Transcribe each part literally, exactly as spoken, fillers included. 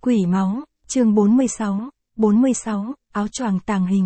Quỷ máu, chương bốn mươi sáu, bốn mươi sáu, áo choàng tàng hình.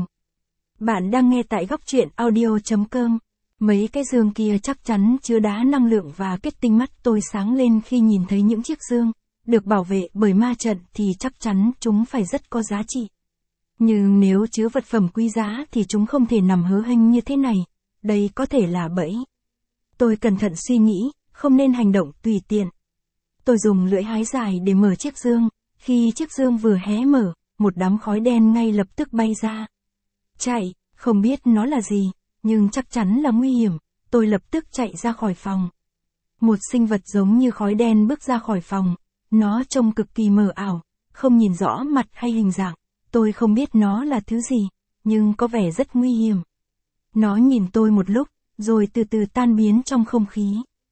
Bạn đang nghe tại góc truyện audio chấm com. Mấy cái dương kia chắc chắn chứa đá năng lượng và kết tinh. Mắt tôi sáng lên khi nhìn thấy những chiếc dương, được bảo vệ bởi ma trận thì chắc chắn chúng phải rất có giá trị. Nhưng nếu chứa vật phẩm quý giá thì chúng không thể nằm hớ hênh như thế này, đây có thể là bẫy. Tôi cẩn thận suy nghĩ, không nên hành động tùy tiện. Tôi dùng lưỡi hái dài để mở chiếc dương, khi chiếc dương vừa hé mở, một đám khói đen ngay lập tức bay ra. Chạy, không biết nó là gì, nhưng chắc chắn là nguy hiểm, tôi lập tức chạy ra khỏi phòng. Một sinh vật giống như khói đen bước ra khỏi phòng, nó trông cực kỳ mờ ảo, không nhìn rõ mặt hay hình dạng, tôi không biết nó là thứ gì, nhưng có vẻ rất nguy hiểm. Nó nhìn tôi một lúc, rồi từ từ tan biến trong không khí.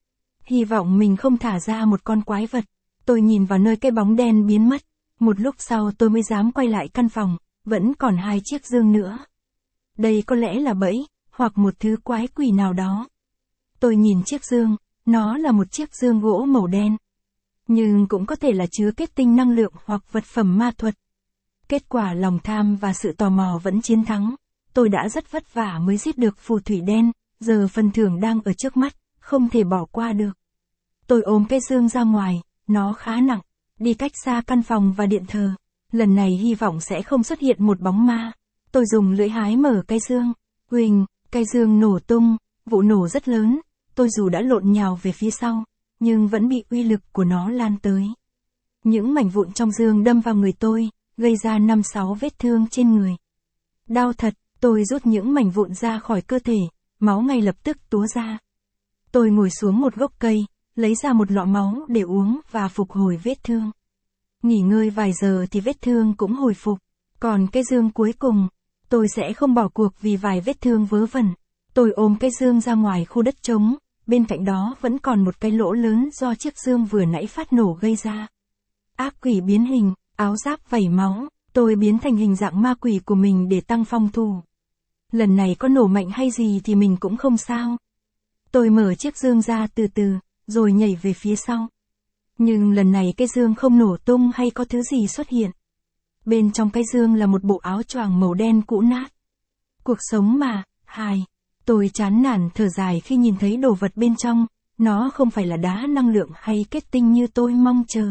Hy vọng mình không thả ra một con quái vật. Tôi nhìn vào nơi cái bóng đen biến mất. Một lúc sau tôi mới dám quay lại căn phòng, vẫn còn hai chiếc dương nữa. Đây có lẽ là bẫy, hoặc một thứ quái quỷ nào đó. Tôi nhìn chiếc dương, nó là một chiếc dương gỗ màu đen. Nhưng cũng có thể là chứa kết tinh năng lượng hoặc vật phẩm ma thuật. Kết quả lòng tham và sự tò mò vẫn chiến thắng. Tôi đã rất vất vả mới giết được phù thủy đen, giờ phần thưởng đang ở trước mắt, không thể bỏ qua được. Tôi ôm cái dương ra ngoài, nó khá nặng, đi cách xa căn phòng và điện thờ. Lần này hy vọng sẽ không xuất hiện một bóng ma. Tôi dùng lưỡi hái mở cái dương. Huỳnh, cái dương nổ tung, vụ nổ rất lớn. Tôi dù đã lộn nhào về phía sau, nhưng vẫn bị uy lực của nó lan tới. Những mảnh vụn trong dương đâm vào người tôi, gây ra năm sáu vết thương trên người. Đau thật, tôi rút những mảnh vụn ra khỏi cơ thể, máu ngay lập tức túa ra. Tôi ngồi xuống một gốc cây, lấy ra một lọ máu để uống và phục hồi vết thương. Nghỉ ngơi vài giờ thì vết thương cũng hồi phục. Còn cái dương cuối cùng, tôi sẽ không bỏ cuộc vì vài vết thương vớ vẩn. Tôi ôm cái dương ra ngoài khu đất trống, bên cạnh đó vẫn còn một cái lỗ lớn do chiếc dương vừa nãy phát nổ gây ra. Ác quỷ biến hình, áo giáp vẩy máu, tôi biến thành hình dạng ma quỷ của mình để tăng phong thù. Lần này có nổ mạnh hay gì thì mình cũng không sao. Tôi mở chiếc dương ra từ từ, rồi nhảy về phía sau. Nhưng lần này cái dương không nổ tung hay có thứ gì xuất hiện. Bên trong cái dương là một bộ áo choàng màu đen cũ nát. Cuộc sống mà, hài. Tôi chán nản thở dài khi nhìn thấy đồ vật bên trong, nó không phải là đá năng lượng hay kết tinh như tôi mong chờ.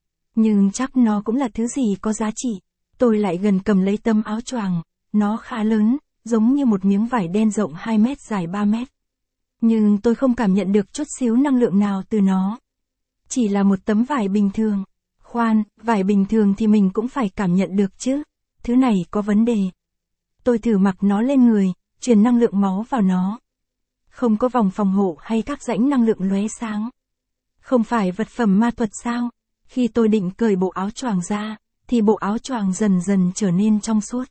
Nhưng chắc nó cũng là thứ gì có giá trị. Tôi lại gần cầm lấy tấm áo choàng, nó khá lớn, giống như một miếng vải đen rộng hai mét dài ba mét. Nhưng tôi không cảm nhận được chút xíu năng lượng nào từ nó. Chỉ là một tấm vải bình thường. Khoan, vải bình thường thì mình cũng phải cảm nhận được chứ. Thứ này có vấn đề. Tôi thử mặc nó lên người, truyền năng lượng máu vào nó. Không có vòng phòng hộ hay các rãnh năng lượng lóe sáng. Không phải vật phẩm ma thuật sao? Khi tôi định cởi bộ áo choàng ra, thì bộ áo choàng dần dần trở nên trong suốt.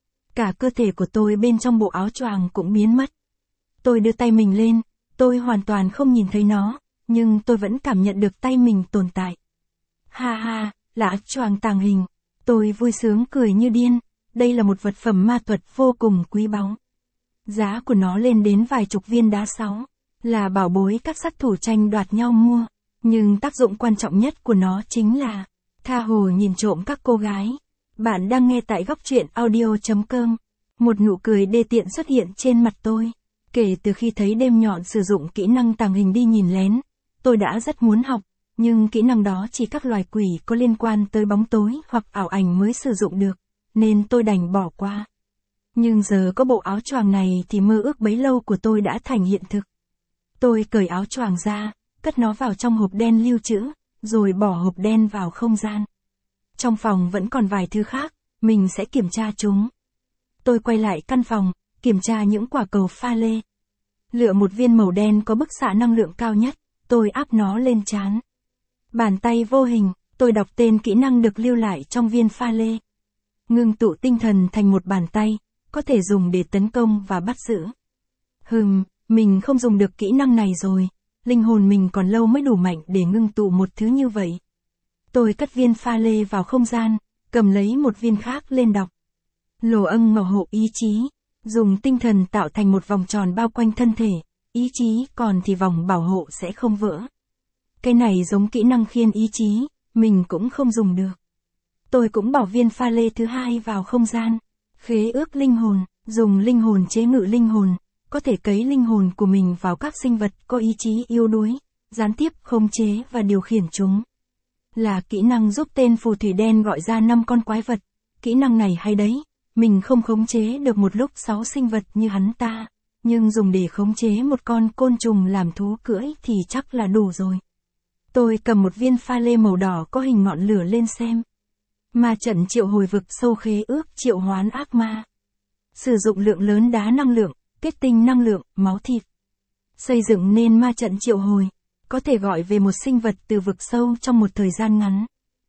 Cả cơ thể của tôi bên trong bộ áo choàng cũng biến mất. Tôi đưa tay mình lên, tôi hoàn toàn không nhìn thấy nó, nhưng tôi vẫn cảm nhận được tay mình tồn tại. Ha ha, là áo choàng tàng hình. Tôi vui sướng cười như điên, đây là một vật phẩm ma thuật vô cùng quý báu. Giá của nó lên đến vài chục viên đá sáu, là bảo bối các sát thủ tranh đoạt nhau mua. Nhưng tác dụng quan trọng nhất của nó chính là tha hồ nhìn trộm các cô gái. Bạn đang nghe tại góc truyện audio chấm com. Một nụ cười đê tiện xuất hiện trên mặt tôi. Kể từ khi thấy đêm nhọn sử dụng kỹ năng tàng hình đi nhìn lén, tôi đã rất muốn học, nhưng kỹ năng đó chỉ các loài quỷ có liên quan tới bóng tối hoặc ảo ảnh mới sử dụng được, nên tôi đành bỏ qua. Nhưng giờ có bộ áo choàng này thì mơ ước bấy lâu của tôi đã thành hiện thực. Tôi cởi áo choàng ra, cất nó vào trong hộp đen lưu trữ, rồi bỏ hộp đen vào không gian. Trong phòng vẫn còn vài thứ khác, mình sẽ kiểm tra chúng. Tôi quay lại căn phòng, kiểm tra những quả cầu pha lê. Lựa một viên màu đen có bức xạ năng lượng cao nhất, tôi áp nó lên trán. Bàn tay vô hình, tôi đọc tên kỹ năng được lưu lại trong viên pha lê. Ngưng tụ tinh thần thành một bàn tay, có thể dùng để tấn công và bắt giữ. Hừm, mình không dùng được kỹ năng này rồi. Linh hồn mình còn lâu mới đủ mạnh để ngưng tụ một thứ như vậy. Tôi cất viên pha lê vào không gian, cầm lấy một viên khác lên đọc. Lồ ân ngọc hộ ý chí. Dùng tinh thần tạo thành một vòng tròn bao quanh thân thể, ý chí còn thì vòng bảo hộ sẽ không vỡ. Cái này giống kỹ năng khiên ý chí, mình cũng không dùng được. tôi cũng bỏ viên pha lê thứ hai vào không gian. Khế ước linh hồn, dùng linh hồn chế ngự linh hồn, có thể cấy linh hồn của mình vào các sinh vật có ý chí yếu đuối, gián tiếp khống chế và điều khiển chúng. Là kỹ năng giúp tên phù thủy đen gọi ra năm con quái vật. Kỹ năng này hay đấy, mình không khống chế được một lúc sáu sinh vật như hắn ta, nhưng dùng để khống chế một con côn trùng làm thú cưỡi thì chắc là đủ rồi. Tôi cầm một viên pha lê màu đỏ có hình ngọn lửa lên xem. Ma trận triệu hồi vực sâu khế ước triệu hoán ác ma. Sử dụng lượng lớn đá năng lượng, kết tinh năng lượng, máu thịt. Xây dựng nên ma trận triệu hồi, có thể gọi về một sinh vật từ vực sâu trong một thời gian ngắn.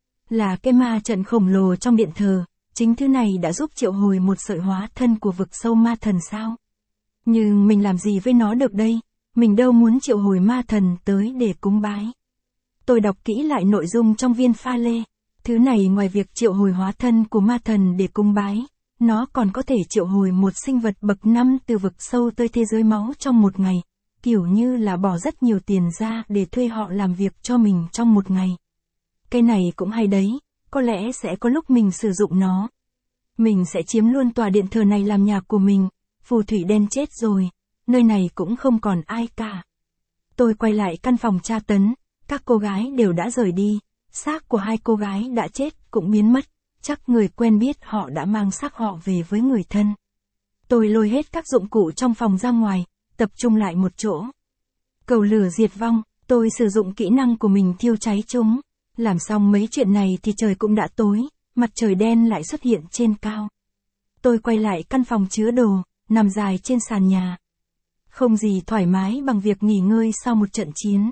Là cái ma trận khổng lồ trong điện thờ, chính thứ này đã giúp triệu hồi một sợi hóa thân của vực sâu ma thần sao? Nhưng mình làm gì với nó được đây? Mình đâu muốn triệu hồi ma thần tới để cúng bái. Tôi đọc kỹ lại nội dung trong viên pha lê. Thứ này ngoài việc triệu hồi hóa thân của ma thần để cúng bái, nó còn có thể triệu hồi một sinh vật bậc năm từ vực sâu tới thế giới máu trong một ngày, kiểu như là bỏ rất nhiều tiền ra để thuê họ làm việc cho mình trong một ngày. Cái này cũng hay đấy, có lẽ sẽ có lúc mình sử dụng nó. Mình sẽ chiếm luôn tòa điện thờ này làm nhà của mình, phù thủy đen chết rồi, nơi này cũng không còn ai cả. Tôi quay lại căn phòng tra tấn, các cô gái đều đã rời đi. Xác của hai cô gái đã chết cũng biến mất, chắc người quen biết họ đã mang xác họ về với người thân. Tôi lôi hết các dụng cụ trong phòng ra ngoài, tập trung lại một chỗ. Cầu lửa diệt vong, tôi sử dụng kỹ năng của mình thiêu cháy chúng. Làm xong mấy chuyện này thì trời cũng đã tối, mặt trời đen lại xuất hiện trên cao. Tôi quay lại căn phòng chứa đồ, nằm dài trên sàn nhà. Không gì thoải mái bằng việc nghỉ ngơi sau một trận chiến.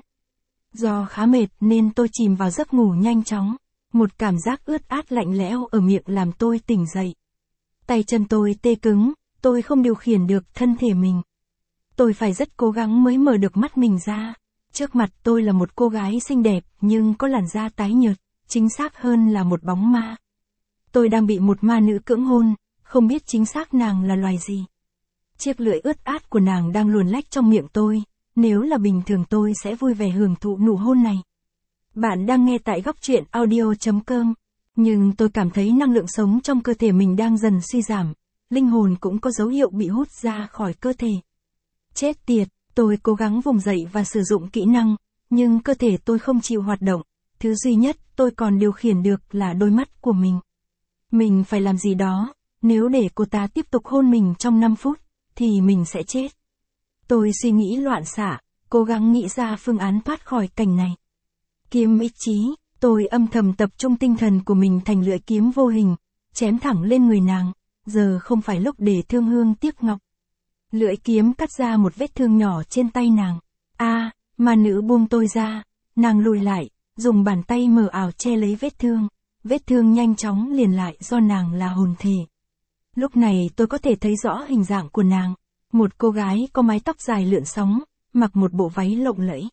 Do khá mệt nên tôi chìm vào giấc ngủ nhanh chóng, một cảm giác ướt át lạnh lẽo ở miệng làm tôi tỉnh dậy. Tay chân tôi tê cứng, tôi không điều khiển được thân thể mình. Tôi phải rất cố gắng mới mở được mắt mình ra. Trước mặt tôi là một cô gái xinh đẹp nhưng có làn da tái nhợt, chính xác hơn là một bóng ma. Tôi đang bị một ma nữ cưỡng hôn, không biết chính xác nàng là loài gì. Chiếc lưỡi ướt át của nàng đang luồn lách trong miệng tôi. Nếu là bình thường tôi sẽ vui vẻ hưởng thụ nụ hôn này. Bạn đang nghe tại góc truyện audio chấm com. Nhưng tôi cảm thấy năng lượng sống trong cơ thể mình đang dần suy giảm. Linh hồn cũng có dấu hiệu bị hút ra khỏi cơ thể. Chết tiệt, tôi cố gắng vùng dậy và sử dụng kỹ năng, nhưng cơ thể tôi không chịu hoạt động. Thứ duy nhất tôi còn điều khiển được là đôi mắt của mình. Mình phải làm gì đó, nếu để cô ta tiếp tục hôn mình trong năm phút, thì mình sẽ chết. Tôi suy nghĩ loạn xạ, cố gắng nghĩ ra phương án thoát khỏi cảnh này. Kiếm ý chí, tôi âm thầm tập trung tinh thần của mình thành lưỡi kiếm vô hình, chém thẳng lên người nàng, giờ không phải lúc để thương hương tiếc ngọc. Lưỡi kiếm cắt ra một vết thương nhỏ trên tay nàng. A, à, ma nữ buông tôi ra, nàng lùi lại, dùng bàn tay mờ ảo che lấy vết thương. Vết thương nhanh chóng liền lại do nàng là hồn thể. Lúc này tôi có thể thấy rõ hình dạng của nàng. Một cô gái có mái tóc dài lượn sóng, mặc một bộ váy lộng lẫy.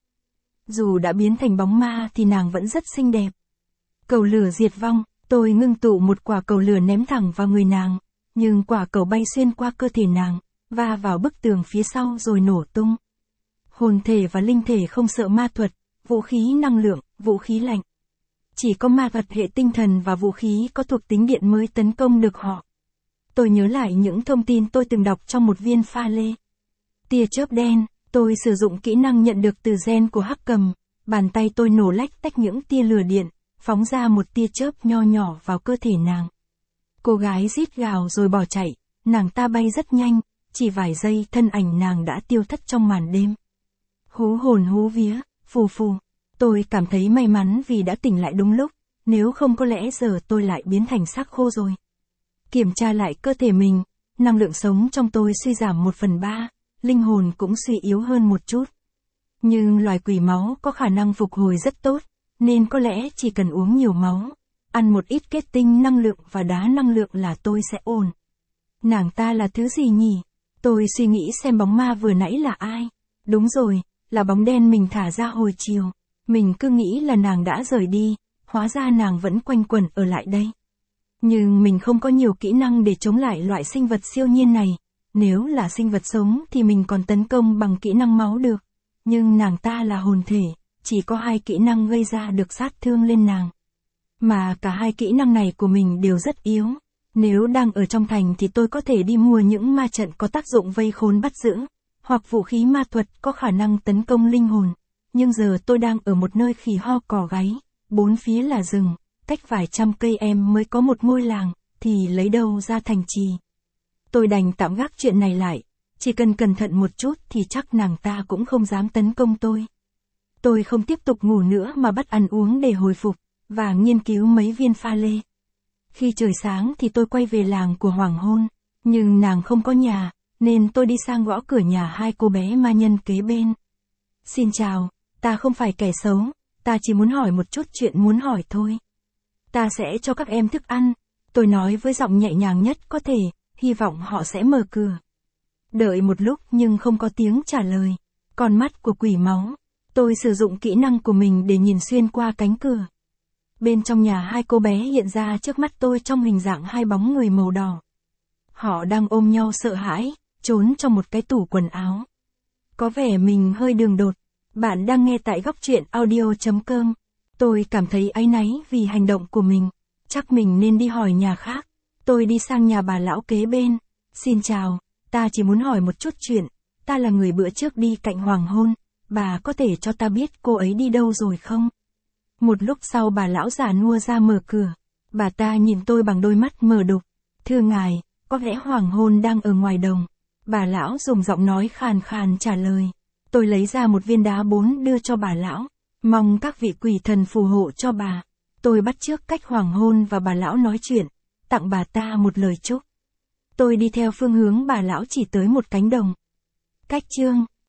Dù đã biến thành bóng ma thì nàng vẫn rất xinh đẹp. Cầu lửa diệt vong, tôi ngưng tụ một quả cầu lửa ném thẳng vào người nàng, nhưng quả cầu bay xuyên qua cơ thể nàng, va vào bức tường phía sau rồi nổ tung. Hồn thể và linh thể không sợ ma thuật, vũ khí năng lượng, vũ khí lạnh. Chỉ có ma thuật hệ tinh thần và vũ khí có thuộc tính điện mới tấn công được họ. Tôi nhớ lại những thông tin tôi từng đọc trong một viên pha lê. Tia chớp đen, tôi sử dụng kỹ năng nhận được từ gen của hắc cầm, bàn tay tôi nổ lách tách những tia lửa điện, phóng ra một tia chớp nho nhỏ vào cơ thể nàng. Cô gái rít gào rồi bỏ chạy, nàng ta bay rất nhanh, chỉ vài giây thân ảnh nàng đã tiêu thất trong màn đêm. Hú hồn hú vía, phù phù, tôi cảm thấy may mắn vì đã tỉnh lại đúng lúc, nếu không có lẽ giờ tôi lại biến thành xác khô rồi. Kiểm tra lại cơ thể mình, năng lượng sống trong tôi suy giảm một phần ba, linh hồn cũng suy yếu hơn một chút. Nhưng loài quỷ máu có khả năng phục hồi rất tốt, nên có lẽ chỉ cần uống nhiều máu, ăn một ít kết tinh năng lượng và đá năng lượng là tôi sẽ ổn. Nàng ta là thứ gì nhỉ? Tôi suy nghĩ xem bóng ma vừa nãy là ai. Đúng rồi, là bóng đen mình thả ra hồi chiều. Mình cứ nghĩ là nàng đã rời đi, hóa ra nàng vẫn quanh quẩn ở lại đây. Nhưng mình không có nhiều kỹ năng để chống lại loại sinh vật siêu nhiên này. Nếu là sinh vật sống thì mình còn tấn công bằng kỹ năng máu được. Nhưng nàng ta là hồn thể, chỉ có hai kỹ năng gây ra được sát thương lên nàng. Mà cả hai kỹ năng này của mình đều rất yếu. Nếu đang ở trong thành thì tôi có thể đi mua những ma trận có tác dụng vây khốn bắt giữ, hoặc vũ khí ma thuật có khả năng tấn công linh hồn. Nhưng giờ tôi đang ở một nơi khỉ ho cỏ gáy, bốn phía là rừng, cách vài trăm cây em mới có một ngôi làng, thì lấy đâu ra thành trì. Tôi đành tạm gác chuyện này lại, chỉ cần cẩn thận một chút thì chắc nàng ta cũng không dám tấn công tôi. Tôi không tiếp tục ngủ nữa mà bắt ăn uống để hồi phục, và nghiên cứu mấy viên pha lê. Khi trời sáng thì tôi quay về làng của Hoàng Hôn, nhưng nàng không có nhà, nên tôi đi sang gõ cửa nhà hai cô bé ma nhân kế bên. Xin chào, ta không phải kẻ xấu, ta chỉ muốn hỏi một chút chuyện muốn hỏi thôi. Ta sẽ cho các em thức ăn, tôi nói với giọng nhẹ nhàng nhất có thể, hy vọng họ sẽ mở cửa. Đợi một lúc nhưng không có tiếng trả lời. Con mắt của quỷ máu. Tôi sử dụng kỹ năng của mình để nhìn xuyên qua cánh cửa. Bên trong nhà hai cô bé hiện ra trước mắt tôi trong hình dạng hai bóng người màu đỏ. Họ đang ôm nhau sợ hãi, trốn trong một cái tủ quần áo. Có vẻ mình hơi đường đột. Bạn đang nghe tại góc truyện audio chấm com. Tôi cảm thấy áy náy vì hành động của mình. Chắc mình nên đi hỏi nhà khác. Tôi đi sang nhà bà lão kế bên. Xin chào, ta chỉ muốn hỏi một chút chuyện. Ta là người bữa trước đi cạnh Hoàng Hôn. Bà có thể cho ta biết cô ấy đi đâu rồi không? Một lúc sau bà lão già nua ra mở cửa. Bà ta nhìn tôi bằng đôi mắt mờ đục. Thưa ngài, có lẽ Hoàng Hôn đang ở ngoài đồng. Bà lão dùng giọng nói khàn khàn trả lời. Tôi lấy ra một viên đá bốn đưa cho bà lão. Mong các vị quỷ thần phù hộ cho bà. Tôi bắt chước cách Hoàng Hôn và bà lão nói chuyện. Tặng bà ta một lời chúc. Tôi đi theo phương hướng bà lão chỉ tới một cánh đồng. Cách chương